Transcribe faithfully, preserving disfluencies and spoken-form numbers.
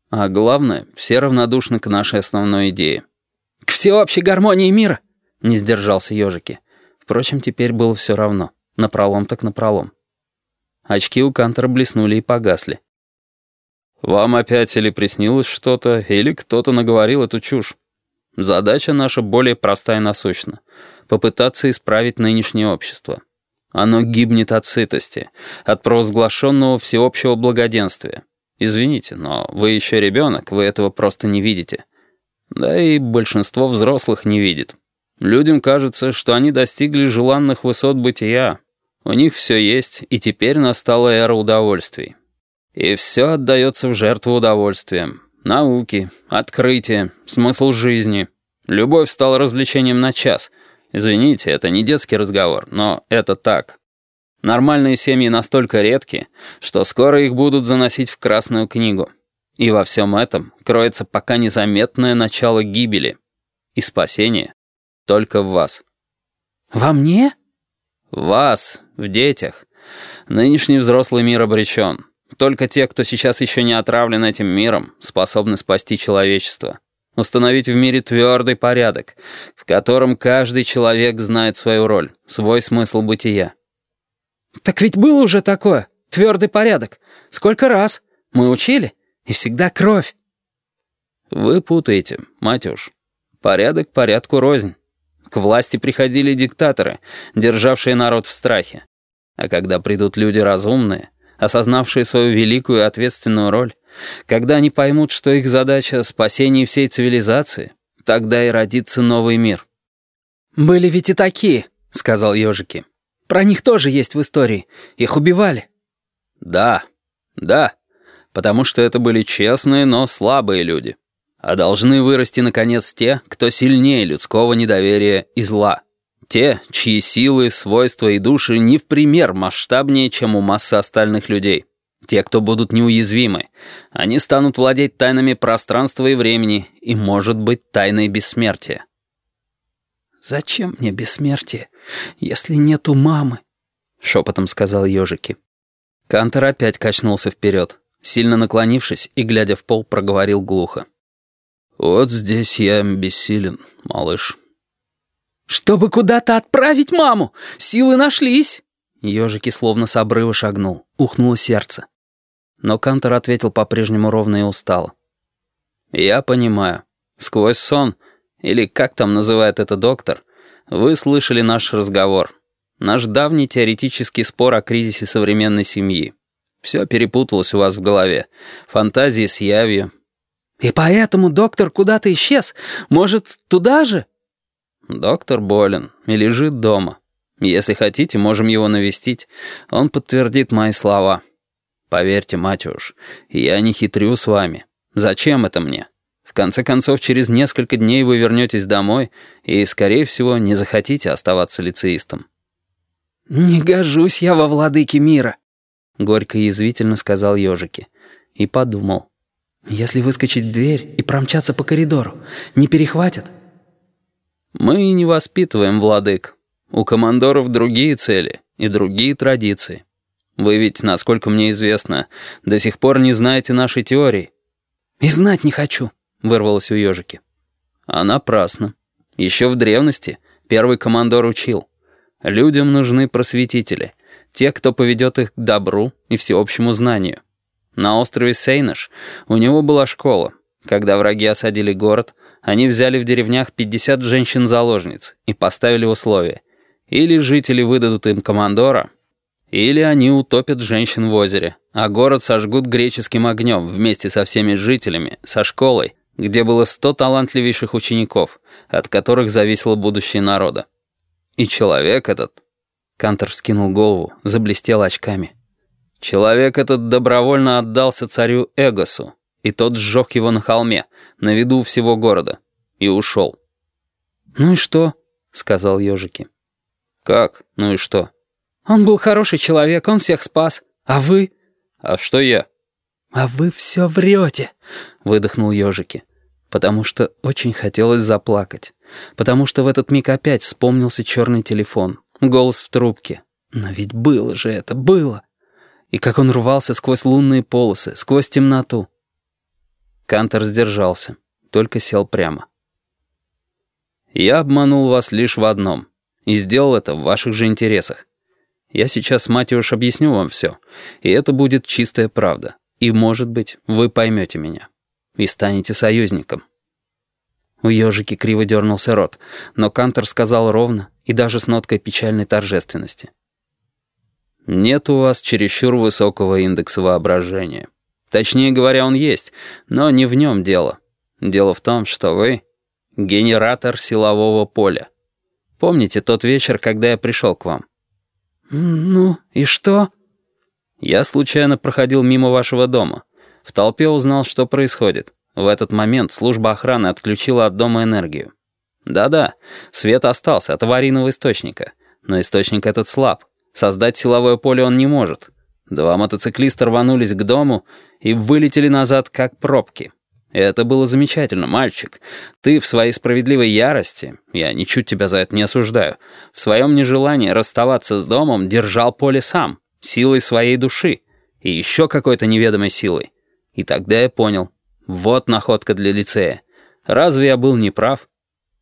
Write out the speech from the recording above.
А главное, все равнодушны к нашей основной идее. «К всеобщей гармонии мира!» — не сдержался Ёжики. Впрочем, теперь было все равно. Напролом так напролом. Очки у Кантора блеснули и погасли. «Вам опять или приснилось что-то, или кто-то наговорил эту чушь. Задача наша более простая и насущна. Попытаться исправить нынешнее общество. Оно гибнет от сытости, от провозглашенного всеобщего благоденствия. Извините, но вы еще ребенок, вы этого просто не видите. Да и большинство взрослых не видит. Людям кажется, что они достигли желанных высот бытия. У них все есть, и теперь настала эра удовольствий. И все отдается в жертву удовольствиям. Науки, открытия, смысл жизни. Любовь стала развлечением на час. Извините, это не детский разговор, но это так. Нормальные семьи настолько редки, что скоро их будут заносить в Красную книгу. И во всем этом кроется пока незаметное начало гибели. И спасение только в вас. «Во мне?» В вас, в детях. Нынешний взрослый мир обречен. Только те, кто сейчас еще не отравлен этим миром, способны спасти человечество. Установить в мире твердый порядок, в котором каждый человек знает свою роль, свой смысл бытия. «Так ведь было уже такое, твердый порядок. Сколько раз? Мы учили, и всегда кровь». Вы путаете, Матюш. Порядок порядку рознь. К власти приходили диктаторы, державшие народ в страхе. А когда придут люди разумные, осознавшие свою великую и ответственную роль, когда они поймут, что их задача — спасение всей цивилизации, тогда и родится новый мир. «Были ведь и такие», — сказал Ёжики. «Про них тоже есть в истории. Их убивали». Да, да, потому что это были честные, но слабые люди. А должны вырасти, наконец, те, кто сильнее людского недоверия и зла. Те, чьи силы, свойства и души не в пример масштабнее, чем у массы остальных людей. Те, кто будут неуязвимы. Они станут владеть тайнами пространства и времени, и, может быть, тайной бессмертия. «Зачем мне бессмертие, если нету мамы?» — шепотом сказал Ёжики. Кантор опять качнулся вперед, сильно наклонившись и, глядя в пол, проговорил глухо. «Вот здесь я бессилен, малыш». «Чтобы куда-то отправить маму! Силы нашлись!» Ёжики словно с обрыва шагнул, ухнуло сердце. Но Кантор ответил по-прежнему ровно и устало. «Я понимаю. Сквозь сон, или как там называет это доктор, вы слышали наш разговор. Наш давний теоретический спор о кризисе современной семьи. Все перепуталось у вас в голове. Фантазии с явью». «И поэтому доктор куда-то исчез? Может, туда же?» «Доктор болен и лежит дома. Если хотите, можем его навестить. Он подтвердит мои слова. Поверьте, Матюш, я не хитрю с вами. Зачем это мне? В конце концов, через несколько дней вы вернетесь домой и, скорее всего, не захотите оставаться лицеистом». «Не гожусь я во владыке мира», — горько и язвительно сказал Ёжики. И подумал. «Если выскочить в дверь и промчаться по коридору, не перехватят?» «Мы не воспитываем владык. У командоров другие цели и другие традиции. Вы ведь, насколько мне известно, до сих пор не знаете нашей теории». «И знать не хочу», — вырвалось у Ёжики. «А напрасно. Еще в древности первый командор учил. Людям нужны просветители, те, кто поведет их к добру и всеобщему знанию. На острове Сейнаш у него была школа. Когда враги осадили город, они взяли в деревнях пятьдесят женщин-заложниц и поставили условия. Или жители выдадут им командора, или они утопят женщин в озере, а город сожгут греческим огнем вместе со всеми жителями, со школой, где было сто талантливейших учеников, от которых зависело будущее народа. И человек этот...» Кантор вскинул голову, заблестел очками. «Человек этот добровольно отдался царю Эгосу, и тот сжег его на холме, на виду всего города, и ушел». «Ну и что?» — сказал Ёжики. «Как? Ну и что?» «Он был хороший человек, он всех спас. А вы?» «А что я?» «А вы все врете», — выдохнул Ёжики. Потому что очень хотелось заплакать. Потому что в этот миг опять вспомнился черный телефон, голос в трубке. Но ведь было же это, было. И как он рвался сквозь лунные полосы, сквозь темноту. Кантор сдержался, только сел прямо. «Я обманул вас лишь в одном, и сделал это в ваших же интересах. Я сейчас, Матюш, объясню вам все, и это будет чистая правда. И, может быть, вы поймете меня. И станете союзником». У ежики криво дернулся рот, но Кантор сказал ровно и даже с ноткой печальной торжественности. «Нет у вас чересчур высокого индекса воображения. Точнее говоря, он есть, но не в нем дело. Дело в том, что вы — генератор силового поля. Помните тот вечер, когда я пришел к вам?» «Ну, и что?» «Я случайно проходил мимо вашего дома. В толпе узнал, что происходит. В этот момент служба охраны отключила от дома энергию. Да-да, свет остался от аварийного источника, но источник этот слаб. Создать силовое поле он не может. Два мотоциклиста рванулись к дому и вылетели назад, как пробки. Это было замечательно, мальчик. Ты в своей справедливой ярости, я ничуть тебя за это не осуждаю, в своем нежелании расставаться с домом держал поле сам, силой своей души и еще какой-то неведомой силой. И тогда я понял, вот находка для лицея. Разве я был неправ?